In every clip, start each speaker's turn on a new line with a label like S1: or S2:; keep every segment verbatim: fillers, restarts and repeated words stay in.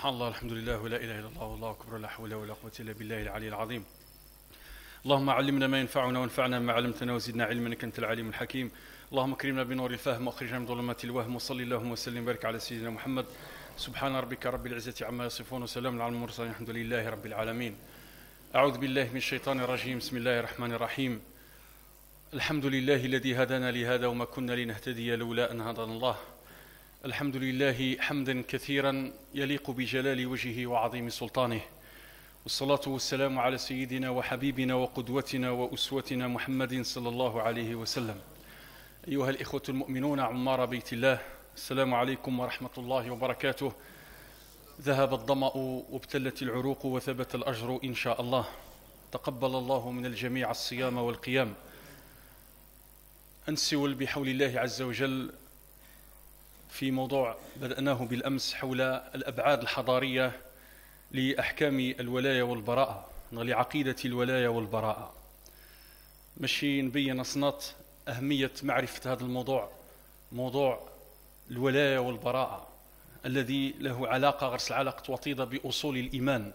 S1: سبحان الله، الحمد لله، ولا إله إلا الله، والله أكبر، لا حول ولا قوة إلا بالله العلي العظيم. اللهم علمنا ما ينفعنا وانفعنا ما علمتنا وزدنا علما إنك أنت العليم الحكيم. اللهم اكرمنا بنور الفهم واخرجنا من ظلمات الوهم، وصل اللهم وسلم وبارك على سيدنا محمد. سبحان ربك رب العزة عما يصفون وسلام على المرسلين، الحمد لله رب العالمين. أعوذ بالله من الشيطان الرجيم، بسم الله الرحمن الرحيم. الحمد لله الذي هدانا لهذا وما كنا لنهتدي لولا أن هدانا الله. الحمد لله حمدا كثيرا يليق بجلال وجهه وعظيم سلطانه، والصلاة والسلام على سيدنا وحبيبنا وقدوتنا وأسوتنا محمد صلى الله عليه وسلم. أيها الإخوة المؤمنون عمار بيت الله، السلام عليكم ورحمة الله وبركاته. ذهب الظمأ وابتلت العروق وثبت الأجر إن شاء الله. تقبل الله من الجميع الصيام والقيام. أنسول بحول الله عز وجل في موضوع بدأناه بالأمس حول الأبعاد الحضارية لأحكام الولاية والبراءة، لعقيدة الولاية والبراءة. مشي نبين صنات أهمية معرفة هذا الموضوع، موضوع الولاية والبراءة الذي له علاقة غرس علاقة وطيدة بأصول الإيمان.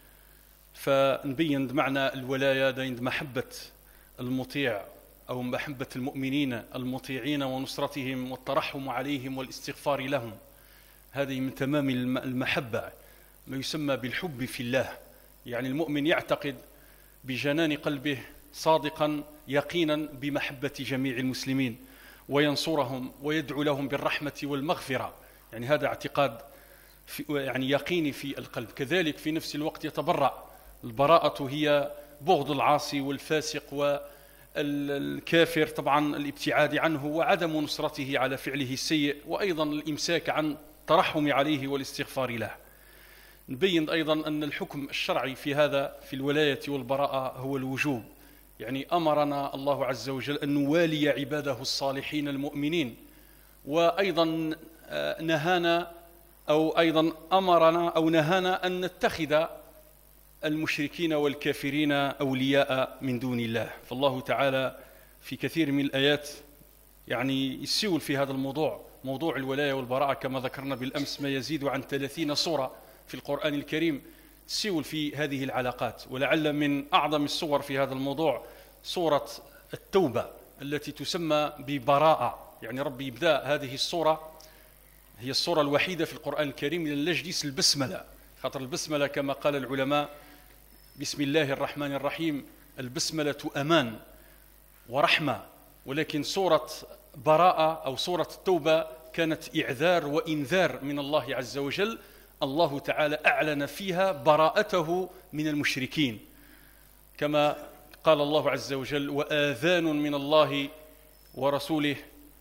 S1: فنبين معنى الولاية دين محبة المطيع أو محبة المؤمنين المطيعين ونصرتهم والترحم عليهم والاستغفار لهم. هذه من تمام المحبة، ما يسمى بالحب في الله. يعني المؤمن يعتقد بجنان قلبه صادقا يقينا بمحبة جميع المسلمين وينصرهم ويدعو لهم بالرحمة والمغفرة. يعني هذا اعتقاد في يعني يقيني في القلب. كذلك في نفس الوقت يتبرأ. البراءة هي بغض العاصي والفاسق والكافر، طبعا الابتعاد عنه وعدم نصرته على فعله السيء، وأيضا الإمساك عن الترحم عليه والاستغفار له. نبين أيضا أن الحكم الشرعي في هذا في الولاية والبراءة هو الوجوب. يعني أمرنا الله عز وجل أن نوالي عباده الصالحين المؤمنين، وأيضا نهانا أو أيضا أمرنا أو نهانا أن نتخذ المشركين والكافرين أولياء من دون الله. فالله تعالى في كثير من الآيات يعني يسول في هذا الموضوع، موضوع الولاية والبراءة، كما ذكرنا بالأمس ما يزيد عن ثلاثين سورة في القرآن الكريم تسول في هذه العلاقات. ولعل من أعظم الصور في هذا الموضوع سورة التوبة التي تسمى ببراءة. يعني ربي يبدأ هذه السورة، هي السورة الوحيدة في القرآن الكريم من اللجديس البسملة. خاطر البسملة كما قال العلماء بسم الله الرحمن الرحيم، البسملة أمان ورحمة. ولكن سورة براءة أو سورة التوبة كانت إعذار وإنذار من الله عز وجل. الله تعالى أعلن فيها براءته من المشركين، كما قال الله عز وجل وآذان من الله ورسوله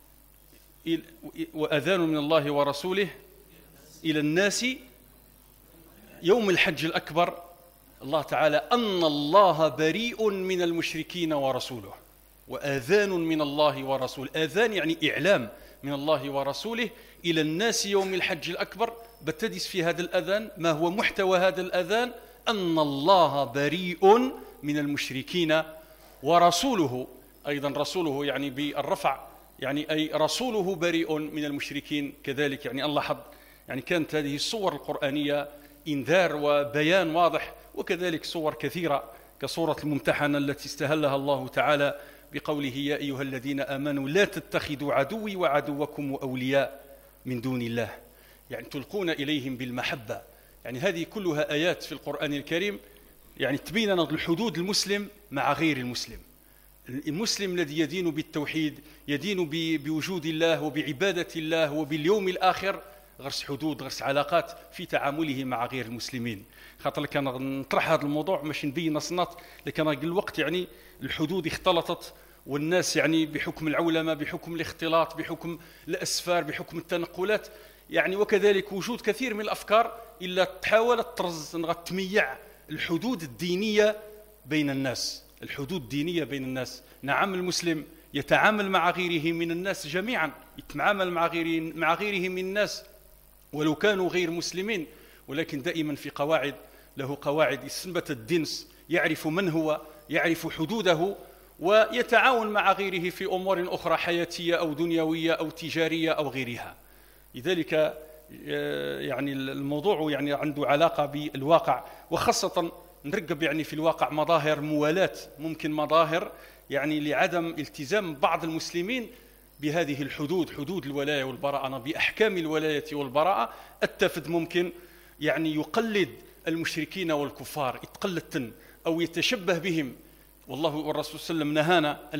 S1: وآذان من الله ورسوله إلى الناس يوم الحج الأكبر. الله تعالى أن الله بريء من المشركين ورسوله، وآذان من الله ورسوله. آذان يعني إعلام من الله ورسوله إلى الناس يوم الحج الأكبر. بتدس في هذا الأذان ما هو محتوى هذا الأذان؟ أن الله بريء من المشركين ورسوله. أيضا رسوله يعني بالرفع، يعني أي رسوله بريء من المشركين كذلك. يعني الله حظ يعني كانت هذه الصور القرآنية إنذار وبيان واضح. وكذلك صور كثيرة كصورة الممتحنة التي استهلها الله تعالى بقوله يا أيها الذين آمنوا لا تتخذوا عدوي وعدوكم أولياء من دون الله، يعني تلقون إليهم بالمحبة. يعني هذه كلها آيات في القرآن الكريم يعني تبين الحدود المسلم مع غير المسلم. المسلم الذي يدين بالتوحيد، يدين بوجود الله وبعبادة الله وباليوم الآخر، غرس حدود غرس علاقات في تعامله مع غير المسلمين. خاطر كان نطرح هذا الموضوع مش نبين صنات، لكن الوقت يعني الحدود اختلطت، والناس يعني بحكم العولمة، بحكم الاختلاط، بحكم الأسفار، بحكم التنقلات، يعني وكذلك وجود كثير من الأفكار إلا تحاول ترز تميع الحدود الدينية بين الناس. الحدود الدينية بين الناس، نعم المسلم يتعامل مع غيره من الناس جميعا، يتعامل مع غيره مع غيره من الناس ولو كانوا غير مسلمين، ولكن دائما في قواعد، له قواعد استنبت الدنس، يعرف من هو، يعرف حدوده، ويتعاون مع غيره في أمور أخرى حياتية أو دنيوية أو تجارية أو غيرها. لذلك يعني الموضوع يعني عنده علاقة بالواقع، وخاصة نرقب يعني في الواقع مظاهر موالاة، ممكن مظاهر يعني لعدم التزام بعض المسلمين بهذه الحدود، حدود الولاية والبراءة، بأحكام الولاية والبراءة. التفد ممكن يعني يقلد المشركين والكفار، يتقلد أو يتشبه بهم. والله والرسول صلى الله عليه وسلم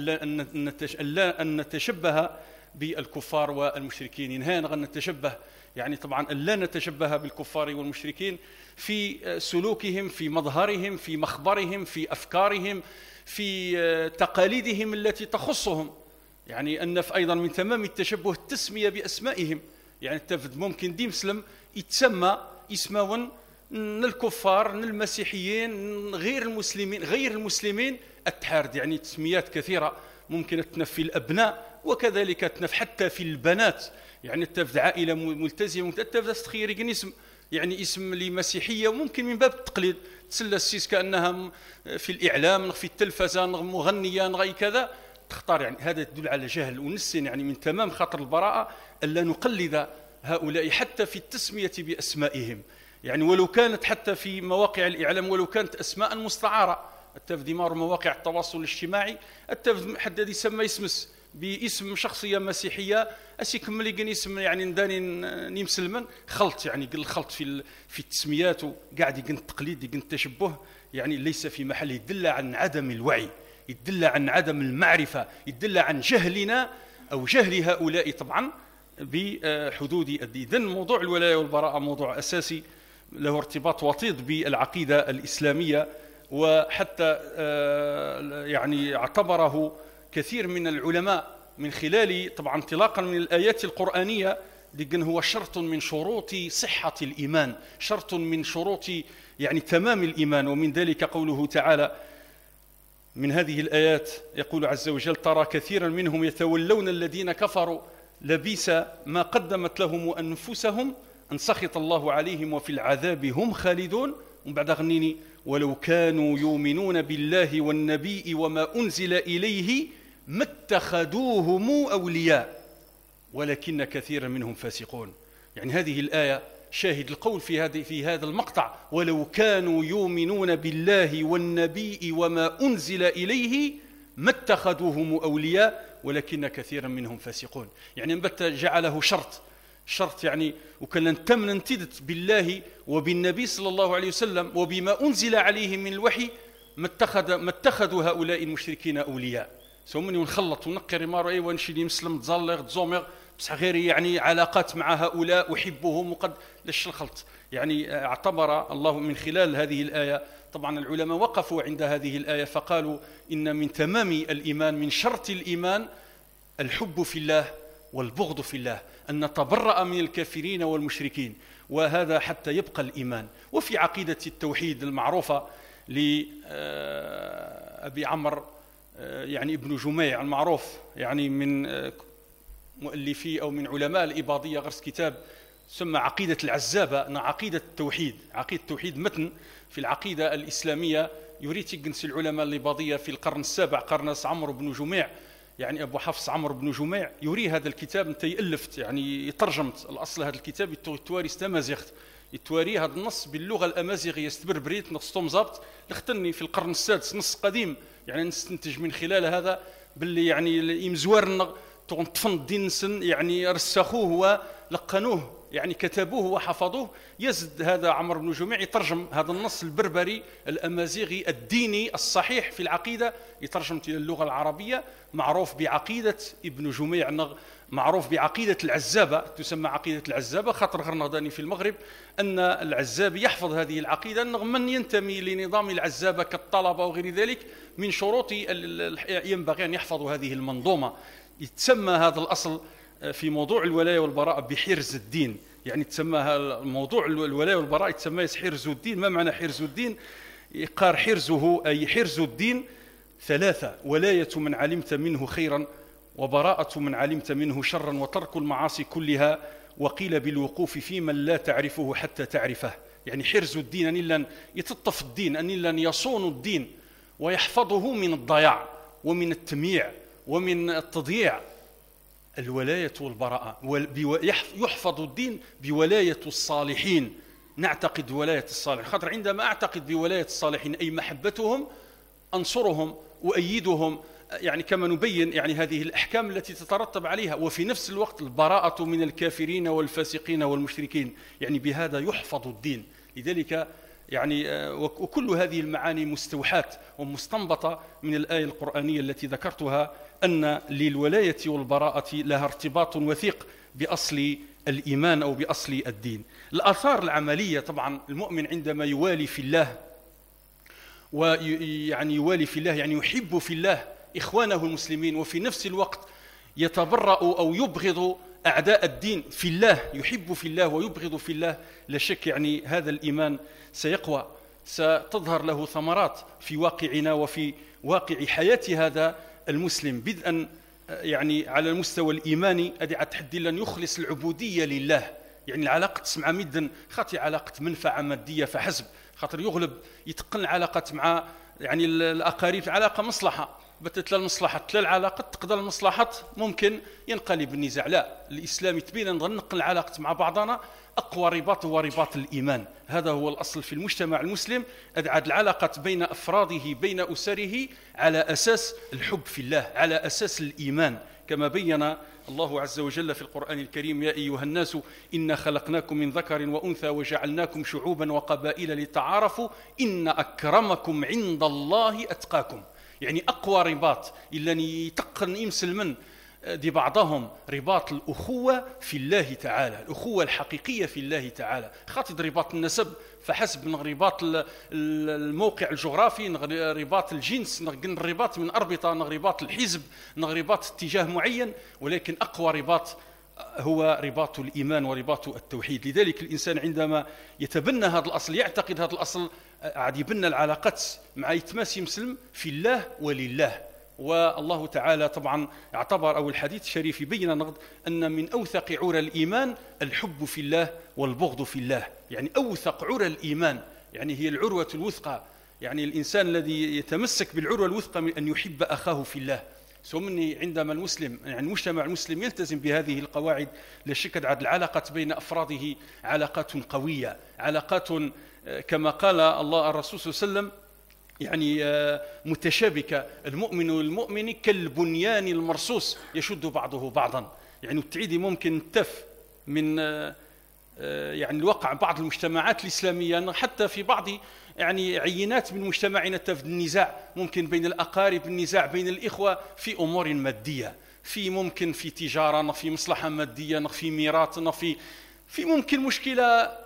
S1: نهانا أن نتشبه بالكفار والمشركين، ينهانا أن نتشبه يعني طبعا أن لا نتشبه بالكفار والمشركين في سلوكهم، في مظهرهم، في مخبرهم، في أفكارهم، في تقاليدهم التي تخصهم. يعني أن أيضا من تمام التشبه التسمية بأسمائهم. يعني التفد ممكن دي مسلم يتسمى اسماون الكفار، المسيحيين، غير المسلمين، غير المسلمين التحارد، يعني تسميات كثيرة ممكن تنف في الأبناء، وكذلك تنف حتى في البنات. يعني التفد عائلة ملتزمة، التفد تخير اسم يعني اسم لمسيحية، وممكن من باب التقليد تسلى السيس كأنها في الإعلام، في التلفزة، مغنية، غي كذا تختار. يعني هذا يدل على جهل ونسين. يعني من تمام خطر البراءة ألا نقلد هؤلاء حتى في التسمية بأسمائهم، يعني ولو كانت حتى في مواقع الإعلام، ولو كانت أسماء مستعارة. التفد دمار مواقع التواصل الاجتماعي، التفد حدد يسمى يسمس باسم شخصية مسيحية أسي كمل يقن اسم يعني نداني نمسلمن خلط، يعني الخلط في في التسميات، وقاعد يقن التقليد، يقن التشبه، يعني ليس في محله. يدل عن عدم الوعي، يدل عن عدم المعرفة، يدل عن جهلنا أو جهل هؤلاء طبعا بحدود الدين. إذن موضوع الولاية والبراءة موضوع أساسي له ارتباط وطيد بالعقيدة الإسلامية، وحتى يعني اعتبره كثير من العلماء من خلال طبعا انطلاقا من الآيات القرآنية لكن هو شرط من شروط صحة الإيمان، شرط من شروط يعني تمام الإيمان. ومن ذلك قوله تعالى من هذه الآيات يقول عز وجل: ترى كثيرا منهم يتولون الذين كفروا لبئس ما قدمت لهم أنفسهم أن سخط الله عليهم وفي العذاب هم خالدون. ومن بعد غنيني: ولو كانوا يؤمنون بالله والنبي وما أنزل إليه ما اتخذوهم أولياء ولكن كثيرا منهم فاسقون. يعني هذه الآية شاهد القول في هذه في هذا المقطع: ولو كانوا يؤمنون بالله والنبي وما أنزل إليه ما اتخذوهم أولياء ولكن كثيرا منهم فاسقون. يعني بت جعله شرط شرط يعني وكان تم ننتدت بالله وبالنبي صلى الله عليه وسلم وبما أنزل عليه من الوحي ما اتخذ ما اتخذوا هؤلاء المشركين أولياء. سومني ونخلط ونقر مارو اي ونشي مسلم تزلغ تزومغ بصح غير يعني علاقات مع هؤلاء أحبهم وقد ليش الخلط. يعني اعتبر الله من خلال هذه الآية، طبعا العلماء وقفوا عند هذه الآية فقالوا إن من تمام الإيمان، من شرط الإيمان الحب في الله والبغض في الله، أن نتبرأ من الكافرين والمشركين، وهذا حتى يبقى الإيمان. وفي عقيدة التوحيد المعروفة لأبي عمرو يعني ابن جميع المعروف، يعني من مؤلفي أو من علماء الإباضية، غرس كتاب سمى عقيدة العزابة، أن عقيدة التوحيد، عقيدة التوحيد متن في العقيدة الإسلامية يريد يجنس العلماء الإباضية في القرن السابع، قرن عمرو بن جميع، يعني أبو حفص عمرو بن جميع يري هذا الكتاب أنت يألفت يعني يترجمت الأصل هذا الكتاب يتواري استمازيغت يتواري هذا النص باللغة الأمازيغية استبربريت نصتم زبط لختني في القرن السادس، نص قديم. يعني نستنتج من خلال هذا باللي يعني يمزوارنا تفند الدين سن يعني رسخوه ولقنوه، يعني كتبوه وحفظوه. يزد هذا عمرو بن جميع يترجم هذا النص البربري الأمازيغي الديني الصحيح في العقيدة، يترجم إلى اللغة العربية، معروف بعقيدة ابن جميع، معروف بعقيدة العزابة، تسمى عقيدة العزابة خاطر غرنغداني في المغرب أن العزابي يحفظ هذه العقيدة، أنه من ينتمي لنظام العزابة كالطلبة وغير ذلك من شروط ينبغي أن يحفظوا هذه المنظومة. يتسمى هذا الأصل في موضوع الولاية والبراء بحرز الدين، يعني تسمى الموضوع الولاية والبراء يتسمى حرز الدين. ما معنى حرز الدين؟ قال حرزه أي حرز الدين ثلاثة: ولاية من علمت منه خيرا، وبراءة من علمت منه شرا، وترك المعاصي كلها، وقيل بالوقوف في من لا تعرفه حتى تعرفه. يعني حرز الدين أن لن يتطف الدين، أن لن يصون الدين ويحفظه من الضياع ومن التمييع ومن التضييع. الولاية والبراءة، يحفظ الدين بولاية الصالحين. نعتقد ولاية الصالحين، خاطر عندما أعتقد بولاية الصالحين أي محبتهم أنصرهم وأيدهم، يعني كما نبين يعني هذه الأحكام التي تترتب عليها، وفي نفس الوقت البراءة من الكافرين والفاسقين والمشركين، يعني بهذا يحفظ الدين. لذلك يعني وكل هذه المعاني مستوحاة ومستنبطة من الآية القرآنية التي ذكرتها، أن للولاية والبراءة لها ارتباط وثيق بأصل الإيمان أو بأصل الدين. الآثار العملية طبعا المؤمن عندما يوالي في الله، ويعني يوالي في الله يعني يحب في الله إخوانه المسلمين، وفي نفس الوقت يتبرأ أو يبغض أعداء الدين في الله، يحب في الله ويبغض في الله، لا شك يعني هذا الإيمان سيقوى، ستظهر له ثمرات في واقعنا وفي واقع حياة هذا المسلم، بدءا يعني على المستوى الإيماني أدعى تحدي لن يخلص العبودية لله. يعني العلاقة تسمع مدا خاطي علاقة منفعة مادية فحسب، خاطر يغلب يتقن العلاقة مع يعني الأقارب علاقة مصلحة، بتت المصلحة تلا العلاقة تقدر المصلحة ممكن ينقلب النزاع. لا، الإسلام يتبين أن نقل العلاقة مع بعضنا أقوى رباط هو رباط الإيمان. هذا هو الأصل في المجتمع المسلم، أدعى العلاقة بين أفراده بين أسره على أساس الحب في الله، على أساس الإيمان، كما بين الله عز وجل في القرآن الكريم: يا أيها الناس إنا خلقناكم من ذكر وأنثى وجعلناكم شعوبا وقبائل لتعارفوا إن أكرمكم عند الله أتقاكم. يعني أقوى رباط إلا يتقن يمسل من دي بعضهم رباط الأخوة في الله تعالى، الأخوة الحقيقية في الله تعالى، خاطر رباط النسب فحسب، من رباط الموقع الجغرافي، رباط الجنس، الرباط من أربطة، رباط الحزب، رباط اتجاه معين، ولكن أقوى رباط هو رباط الإيمان ورباط التوحيد. لذلك الإنسان عندما يتبنى هذا الأصل، يعتقد هذا الأصل، عاد يبنى العلاقات مع يتماس مسلم في الله ولله. والله تعالى طبعا اعتبر، أو الحديث الشريف يبين نغض أن من أوثق عرى الإيمان الحب في الله والبغض في الله. يعني أوثق عرى الإيمان يعني هي العروة الوثقى، يعني الإنسان الذي يتمسك بالعروة الوثقى من أن يحب أخاه في الله. ثم عندما المسلم يعني المجتمع المسلم يلتزم بهذه القواعد، لا شك عاد العلاقات بين أفراده علاقات قوية، علاقات كما قال الله الرسول صلى الله عليه وسلم يعني متشابكة. المؤمن والمؤمن كالبنيان المرصوص يشد بعضه بعضا. يعني التعيدي ممكن تف من يعني الواقع بعض المجتمعات الإسلامية، حتى في بعض يعني عينات من مجتمعنا تف النزاع ممكن بين الأقارب، النزاع بين الإخوة في أمور مادية، في ممكن في تجارة، في مصلحة مادية، في ميراث، في في ممكن مشكلة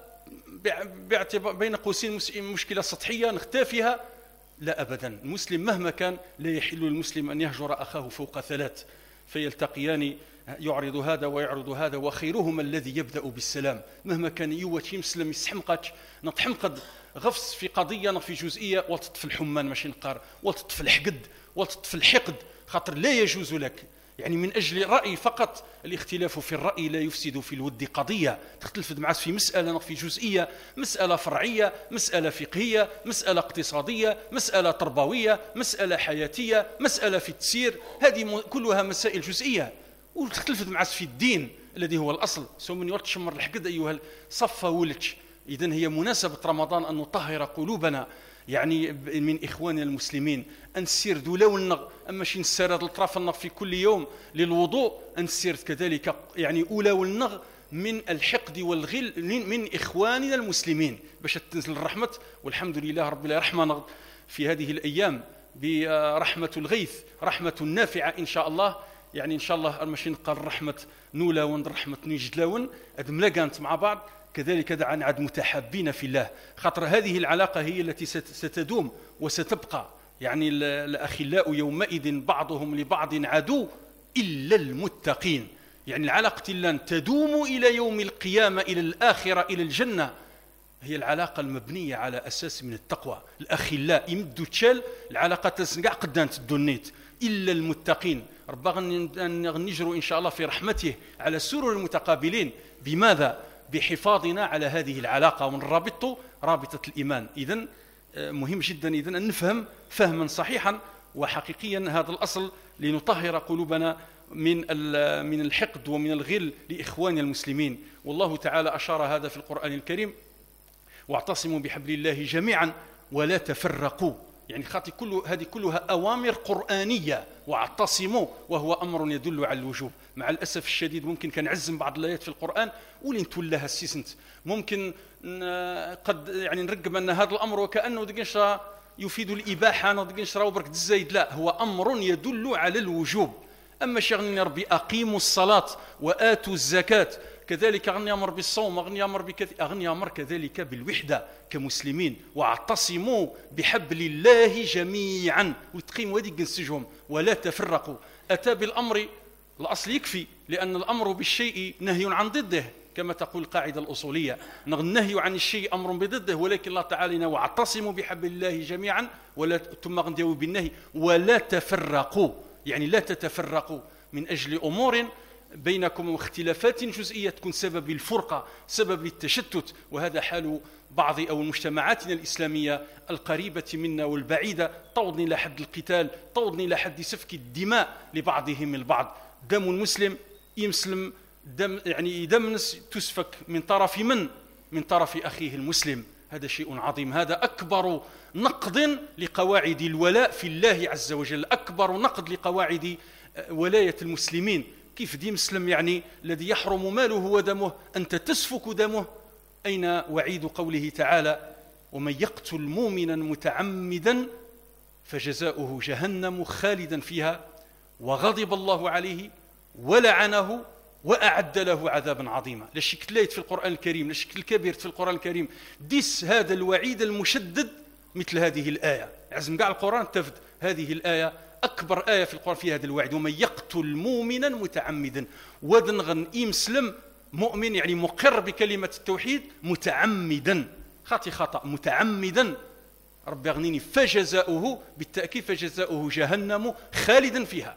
S1: باعتبار بين قوسين مشكلة سطحية نختفيها. لا أبدا، المسلم مهما كان لا يحل للمسلم أن يهجر أخاه فوق ثلاث، فيلتقيان يعرض هذا ويعرض هذا، وخيرهما الذي يبدأ بالسلام. مهما كان يوتي مسلم يسحمقك نتحمقد غفص في قضية في جزئية وتطفي الحمان ماشي نقار، وتطفي الحقد وتطفي الحقد، خاطر لا يجوز لك يعني من أجل الرأي فقط. الاختلاف في الرأي لا يفسد في الود قضية. تختلف معك في مسألة في جزئية، مسألة فرعية، مسألة فقهية، مسألة اقتصادية، مسألة تربوية، مسألة حياتية، مسألة في التسير، هذه كلها مسائل جزئية. وتختلف معك في الدين الذي هو الأصل. ثم يتشمر الحقد أيها الصفة ولتش. إذن هي مناسبة رمضان أن نطهر قلوبنا يعني من إخواننا المسلمين، أن نسير دولة النغ، أما شي نسير هذا الطرف النغ في كل يوم للوضوء، أن نسير كذلك يعني أولى والنغ من الحقد والغل من إخواننا المسلمين، باش تنزل الرحمة. والحمد لله رب العالمين في هذه الأيام برحمة الغيث، رحمة نافعة إن شاء الله. يعني إن شاء الله ماشي نقال رحمة نولاون رحمة نجدلاون، هاد ملاقانت مع بعض. كذلك دعا نعد متحابين في الله، خاطر هذه العلاقة هي التي ستدوم وستبقى. يعني الأخلاء يومئذ بعضهم لبعض عدو إلا المتقين. يعني العلاقة لن تدوم إلى يوم القيامة، إلى الآخرة، إلى الجنة، هي العلاقة المبنية على أساس من التقوى. الأخلاء يمدوا تشال العلاقة تسنقع قدام تدونيت إلا المتقين. ربما نجروا إن شاء الله في رحمته على سرر المتقابلين. بماذا؟ بحفاظنا على هذه العلاقة ونرابط رابطة الإيمان. إذن مهم جدا إذن أن نفهم فهما صحيحا وحقيقيا هذا الأصل لنطهر قلوبنا من من الحقد ومن الغل لإخواننا المسلمين. والله تعالى أشار هذا في القرآن الكريم: واعتصموا بحبل الله جميعا ولا تفرقوا. يعني خاطي كل هذه كلها أوامر قرآنية، واعتصموا وهو أمر يدل على الوجوب. مع الأسف الشديد ممكن كان نعزم بعض الآيات في القرآن ولين تولاها السيسنت، ممكن قد يعني نرقب أن هذا الأمر وكأنه دقنشرا يفيد الإباحة، أنا دقنشرا وبرك الزايد، لا، هو أمر يدل على الوجوب. أما شغلني ربي أقيموا الصلاة وآتوا الزكاة، كذلك أغني أمر بالصوم، أغني أمر بكذا، أغني أمر كذلك بالوحدة كمسلمين. واعتصموا بحبل الله جميعا، وتقيموا هذه نسجهم ولا تفرقوا. أتى بالأمر الأصل يكفي، لأن الأمر بالشيء نهي عن ضده كما تقول القاعدة الأصولية، النهي عن الشيء أمر بضده، ولكن الله تعالى واعتصموا بحبل الله جميعا ولا ثم غنديو بالنهي ولا تفرقوا، يعني لا تتفرقوا من أجل أمور بينكم واختلافات جزئية تكون سبب الفرقة، سبب للتشتت. وهذا حال بعض أو مجتمعاتنا الإسلامية القريبة منا والبعيدة، توضني إلى حد القتال، توضني إلى حد سفك الدماء لبعضهم البعض. دم المسلم يمسلم دم، يعني دمنس تسفك من طرف من من طرف أخيه المسلم. هذا شيء عظيم، هذا أكبر نقض لقواعد الولاء في الله عز وجل، أكبر نقض لقواعد ولاية المسلمين. كيف دي مسلم يعني الذي يحرم ماله ودمه أنت تسفك دمه؟ أين وعيد قوله تعالى: ومن يقتل مؤمنا متعمدا فجزاؤه جهنم خالدا فيها وغضب الله عليه ولعنه وأعد له عذابا عظيما. لا شك تلايت في القرآن الكريم، لا شك الكبير في القرآن الكريم ديس هذا الوعيد المشدد مثل هذه الآية. عزم قاع القرآن تفد هذه الآية أكبر آية في القرآن فيها هذا الوعيد: ومن يقتل مؤمنا متعمدا. ودنغن إمسلم مؤمن يعني مقر بكلمة التوحيد متعمدا، خاطي خطأ متعمدا، ربي يغنيني، فجزاؤه بالتأكيد فجزاؤه جهنم خالدا فيها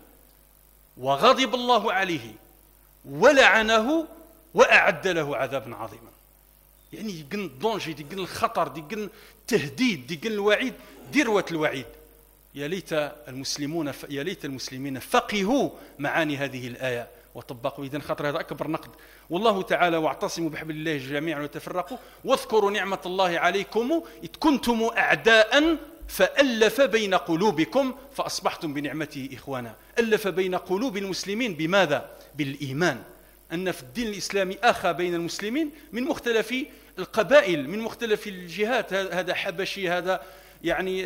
S1: وغضب الله عليه ولعنه وأعد له عذابا عظيما. يعني يقن الضونجي، يقن الخطر، يقن التهديد، يقن الوعيد، ذروة الوعيد. يا ليت المسلمون ف... يا ليت المسلمين فقهوا معاني هذه الآية وطبقوا. إذن خطر هذا أكبر نقد. والله تعالى: واعتصموا بحبل الله جميعا وتفرقوا واذكروا نعمة الله عليكم إذ كنتم أعداء فألف بين قلوبكم فأصبحتم بنعمته إخوانا. ألف بين قلوب المسلمين بماذا؟ بالإيمان. أن في الدين الإسلامي أخى بين المسلمين من مختلف القبائل، من مختلف الجهات. هذا حبشي، هذا يعني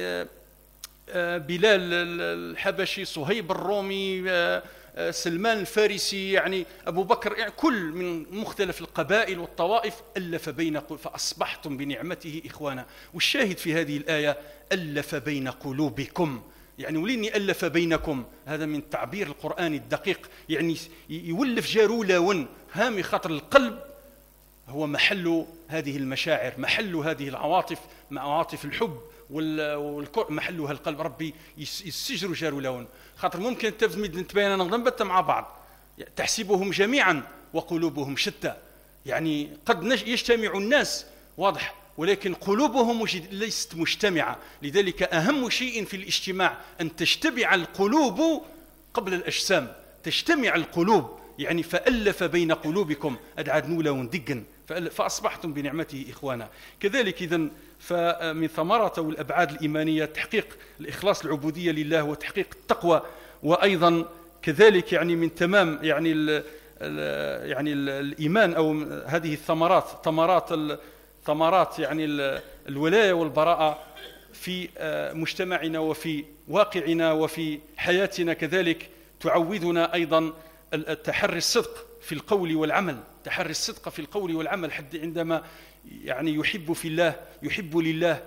S1: بلال الحبشي، صهيب الرومي، سلمان الفارسي، يعني أبو بكر، يعني كل من مختلف القبائل والطوائف ألف بين قلوب فأصبحتم بنعمته إخوانا. والشاهد في هذه الآية: ألف بين قلوبكم، يعني وليني ألف بينكم، هذا من تعبير القرآن الدقيق، يعني يولف جارولون هامي خاطر القلب هو محل هذه المشاعر، محل هذه العواطف، عواطف الحب والكره محلها القلب. ربي يسجروا جارولون، خاطر ممكن تفمد نتبين نغنبت مع بعض، تحسبهم جميعا وقلوبهم شتى. يعني قد يجتمع الناس واضح، ولكن قلوبهم ليست مجتمعة. لذلك أهم شيء في الاجتماع أن تجتمع القلوب قبل الأجسام، تجتمع القلوب. يعني فألف بين قلوبكم أدعد نولا وندقا فأصبحتم بنعمته إخوانا. كذلك إذن فمن ثمرة والأبعاد الإيمانية تحقيق الإخلاص العبودية لله وتحقيق التقوى، وأيضا كذلك يعني من تمام يعني ال ال يعني ال الإيمان أو هذه الثمرات، ثمرات ثمرات يعني الولاية والبراءة في مجتمعنا وفي واقعنا وفي حياتنا. كذلك تعودنا أيضا التحري الصدق في القول والعمل، تحري الصدق في القول والعمل، حد عندما يعني يحب في الله، يحب لله،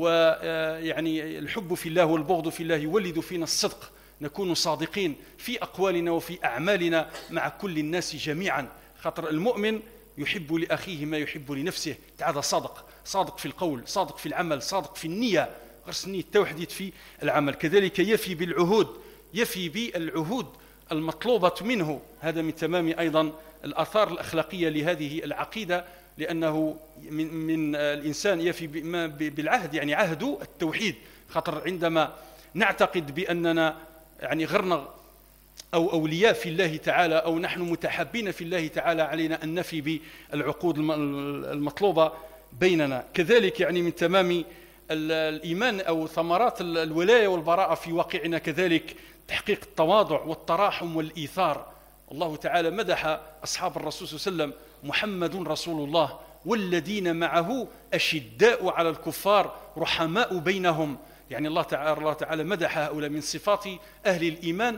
S1: ويعني الحب في الله والبغض في الله يولد فينا الصدق، نكون صادقين في أقوالنا وفي أعمالنا مع كل الناس جميعا. خاطر المؤمن يحب لأخيه ما يحب لنفسه، هذا صادق، صادق في القول، صادق في العمل، صادق في النية، غرس النية التوحيد في العمل. كذلك يفي بالعهود، يفي بالعهود المطلوبة منه. هذا من تمام أيضا الآثار الأخلاقية لهذه العقيدة، لأنه من, من الإنسان يفي بالعهد، يعني عهد التوحيد. خاطر عندما نعتقد بأننا يعني غرنا أو أولياء في الله تعالى أو نحن متحابين في الله تعالى علينا أن نفي بالعقود المطلوبة بيننا. كذلك يعني من تمام الإيمان أو ثمرات الولاية والبراءة في واقعنا كذلك تحقيق التواضع والتراحم والإيثار. الله تعالى مدح أصحاب الرسول صلى الله عليه وسلم: محمد رسول الله والذين معه أشداء على الكفار رحماء بينهم. يعني الله تعالى, الله تعالى مدح هؤلاء من صفات أهل الإيمان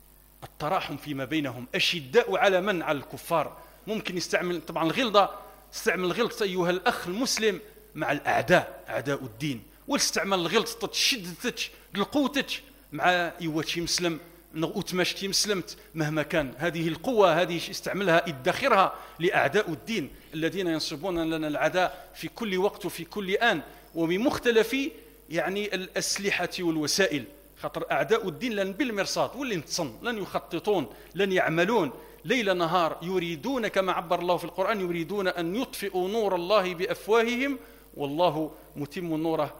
S1: التراحم فيما بينهم. أشداء على من؟ على الكفار. ممكن يستعمل طبعا الغلظة، استعمل الغلظة أيها الأخ المسلم مع الأعداء، أعداء الدين، واستعمل الغلظة تشدتك لقوتك مع يواتي مسلم وتمشتي مسلمت مهما كان. هذه القوة هذه استعملها ادخرها لأعداء الدين الذين ينصبون لنا العداء في كل وقت وفي كل آن وبمختلف يعني الأسلحة والوسائل. خاطر أعداء الدين لن بالمرصاد واللي نتصن لن يخططون لن يعملون ليل نهار، يريدون كما عبر الله في القرآن: يريدون أن يطفئوا نور الله بأفواههم والله متم نوره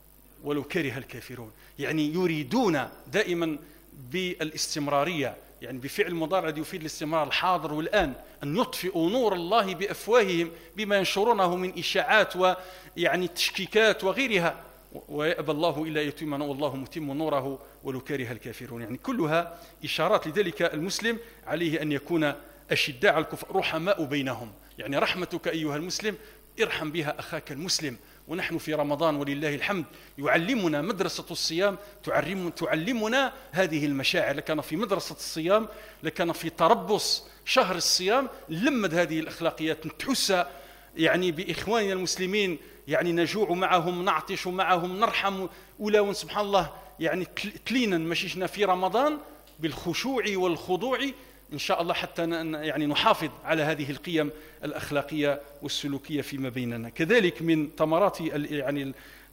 S1: ولو كره الكافرون. يعني يريدون دائما بالاستمرارية، يعني بفعل مضارع يفيد الاستمرار الحاضر والآن، أن يطفئوا نور الله بأفواههم بما ينشرونه من إشاعات ويعني تشكيكات وغيرها، ويأبى الله إلا يتم نوره والله متم نوره ولو كره الكافرون. يعني كلها إشارات. لذلك المسلم عليه أن يكون أشداء على الكفار رحماء بينهم. يعني رحمتك أيها المسلم ارحم بها أخاك المسلم. ونحن في رمضان ولله الحمد يعلمنا مدرسة الصيام تعلم تعلمنا هذه المشاعر. لكان في مدرسة الصيام، لكان في تربص شهر الصيام لمد هذه الأخلاقيات، نتحس يعني بإخواننا المسلمين، يعني نجوع معهم، نعطش معهم، نرحم ولا سبحان الله يعني تلينا مشيشنا في رمضان بالخشوع والخضوع إن شاء الله حتى يعني نحافظ على هذه القيم الأخلاقية والسلوكية فيما بيننا. كذلك من ثمرات يعني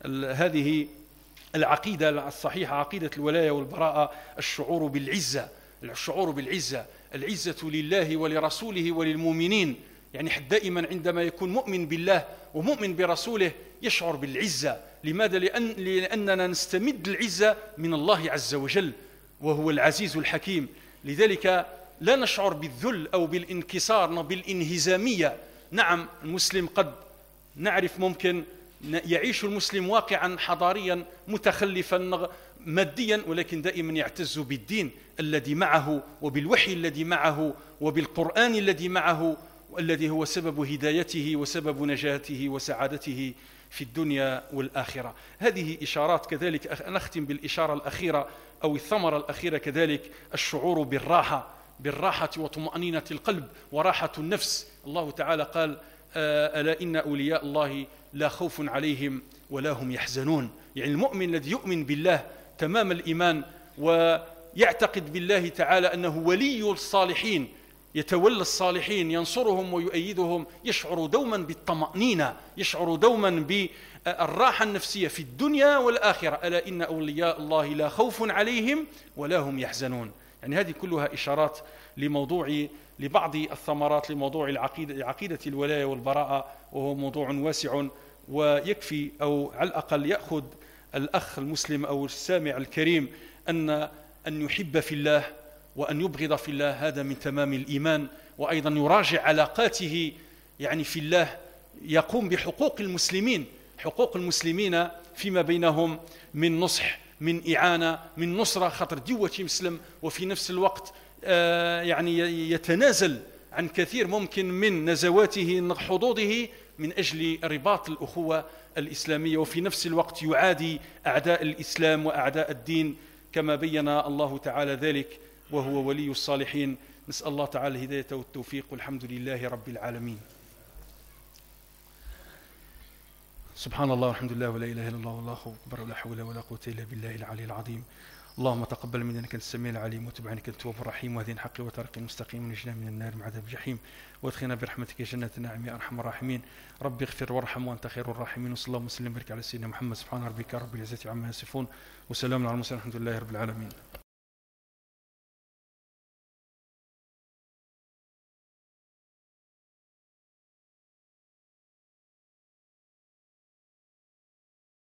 S1: هذه العقيدة الصحيحة، عقيدة الولاية والبراءة، الشعور بالعزة. الشعور بالعزة، العزة لله ولرسوله وللمؤمنين. يعني دائما عندما يكون مؤمن بالله ومؤمن برسوله يشعر بالعزة. لماذا؟ لأن لأننا نستمد العزة من الله عز وجل وهو العزيز الحكيم. لذلك لا نشعر بالذل أو بالانكسار بالانهزامية. نعم المسلم قد نعرف ممكن يعيش المسلم واقعا حضاريا متخلفا ماديا، ولكن دائما يعتز بالدين الذي معه وبالوحي الذي معه وبالقرآن الذي معه، والذي هو سبب هدايته وسبب نجاته وسعادته في الدنيا والآخرة. هذه إشارات. كذلك نختم بالإشارة الأخيرة أو الثمرة الأخيرة كذلك الشعور بالراحة، بالراحة وطمأنينة القلب وراحة النفس. الله تعالى قال: ألا إن أولياء الله لا خوف عليهم ولا هم يحزنون. يعني المؤمن الذي يؤمن بالله تمام الإيمان ويعتقد بالله تعالى أنه ولي الصالحين، يتولى الصالحين، ينصرهم ويؤيدهم، يشعر دوما بالطمأنينة، يشعر دوما بالراحة النفسية في الدنيا والآخرة. ألا إن أولياء الله لا خوف عليهم ولا هم يحزنون. يعني هذه كلها إشارات لموضوع لبعض الثمرات لموضوع العقيدة، عقيدة الولاية والبراءة، وهو موضوع واسع ويكفي أو على الأقل يأخذ الأخ المسلم أو السامع الكريم أن أن يحب في الله وأن يبغض في الله. هذا من تمام الإيمان. وأيضا يراجع علاقاته يعني في الله، يقوم بحقوق المسلمين، حقوق المسلمين فيما بينهم من نصح، من إعانة، من نصرة، خاطر ديوتي مسلم، وفي نفس الوقت آه يعني يتنازل عن كثير ممكن من نزواته حظوظه من أجل رباط الأخوة الإسلامية، وفي نفس الوقت يعادي أعداء الإسلام وأعداء الدين كما بين الله تعالى ذلك، وهو ولي الصالحين. نسأل الله تعالى الهداية والتوفيق، والحمد لله رب العالمين. سبحان الله والحمد لله ولا إله إلا الله والله أكبر ولا حول ولا قوة إلا بالله العلي العظيم. اللهم تقبل منا إنك أنت السميع العليم، وتب علينا إنك أنت التواب الرحيم، واهدنا الحق وطريق المستقيم، ونجنا من النار من عذاب الجحيم، وادخلنا برحمتك جنة النعيم يا أرحم الراحمين. رب اغفر وارحم وأنت خير الراحمين. وصلى الله وسلم وبارك على سيدنا محمد. سبحان ربك رب العزة عما يصفون، وسلام على المرسلين، الحمد لله رب العالمين.